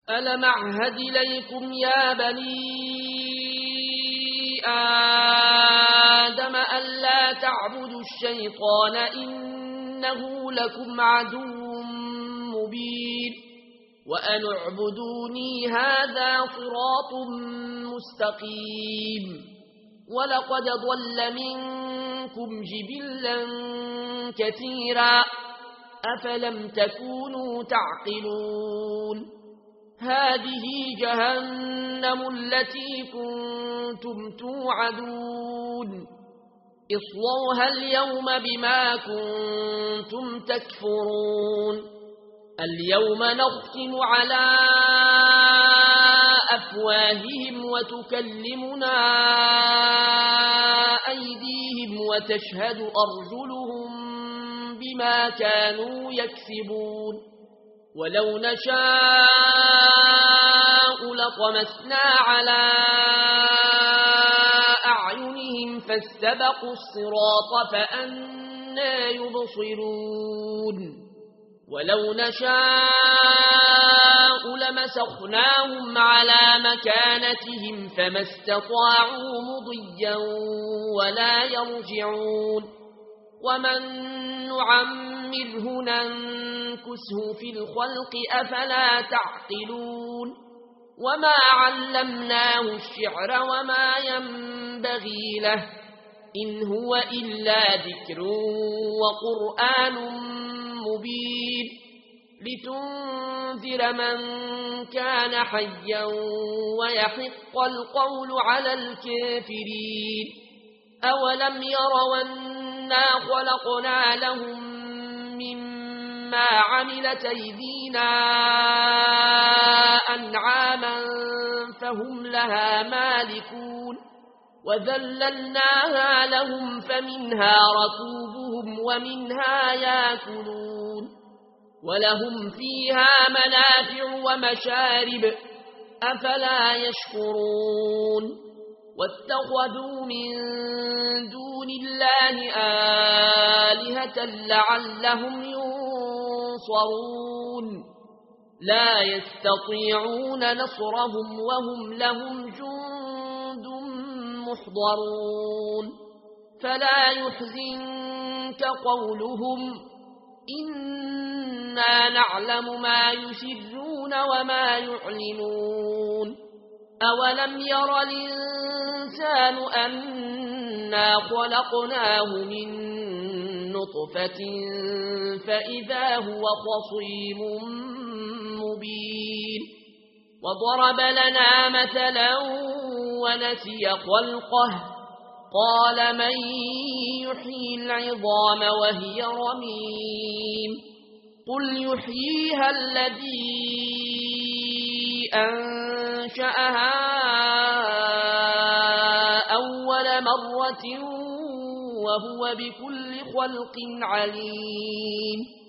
ألم أعهد إليكم يا بني آدم ألا تعبدوا الشيطان إنه لكم عدو مبين وأن اعبدوني هذا صراط مستقيم ولقد ضل منكم جبلا كثيرا أفلم تكونوا تعقلون هذه جهنم التي كنتم توعدون اصلوها اليوم بما كنتم تكفرون اليوم نختم على أفواههم وتكلمنا أيديهم وتشهد أرجلهم بما كانوا يكسبون ولو نشاء لطمسنا على أعينهم فاستبقوا الصراط فأنى يبصرون ولو نشاء لمسخناهم على مكانتهم فما استطاعوا مضيا ولا يرجعون ومن نعمره ننكسه في الخلق أفلا تعقلون وما علمناه الشعر وما ينبغي له إن هو إلا ذكر وقرآن مبين لتنذر من كان حيا ويحق القول على الكافرين أولم يروا أنا خلقنا لهم مما عملت أيدينا أنعاما فهم لها مالكون وذللناها لهم فمنها ركوبهم ومنها ياكلون ولهم فيها منافع ومشارب أفلا يشكرون واتخذوا من دون الله آلهة لعلهم ينصرون لا يستطيعون نصرهم وهم لهم جند محضرون فلا يحزنك قولهم إنا نعلم ما يسرون وما يعلنون أولم ير الإنسان أنا خلقناه من نطفة فإذا هو خصيم مبين وضرب لنا مثلا ونسي خلقه قال من يحيي العظام وهي رميم قل يحييها الذي أنشأها أول مرة وهو بكل خلق عليم